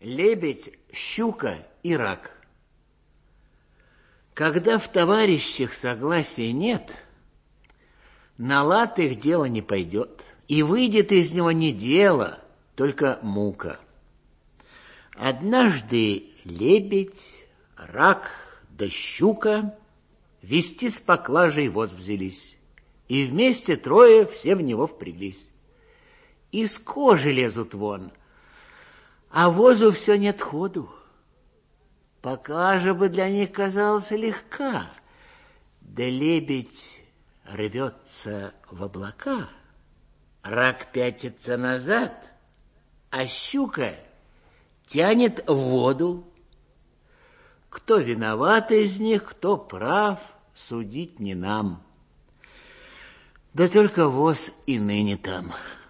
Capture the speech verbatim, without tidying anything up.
Лебедь, щука и рак. Когда в товарищах согласия нет, на лад их дело не пойдет, и выйдет из него не дело, только мука. Однажды лебедь, рак да щука везти с поклажей воз взялись, и вместе трое все в него впряглись. Из кожи лезут вон, а возу все нет ходу. Поклажа бы для них казалась легка, да лебедь рвется в облака, рак пятится назад, а щука тянет в воду. Кто виноват из них, кто прав, судить не нам. Да только воз и ныне там.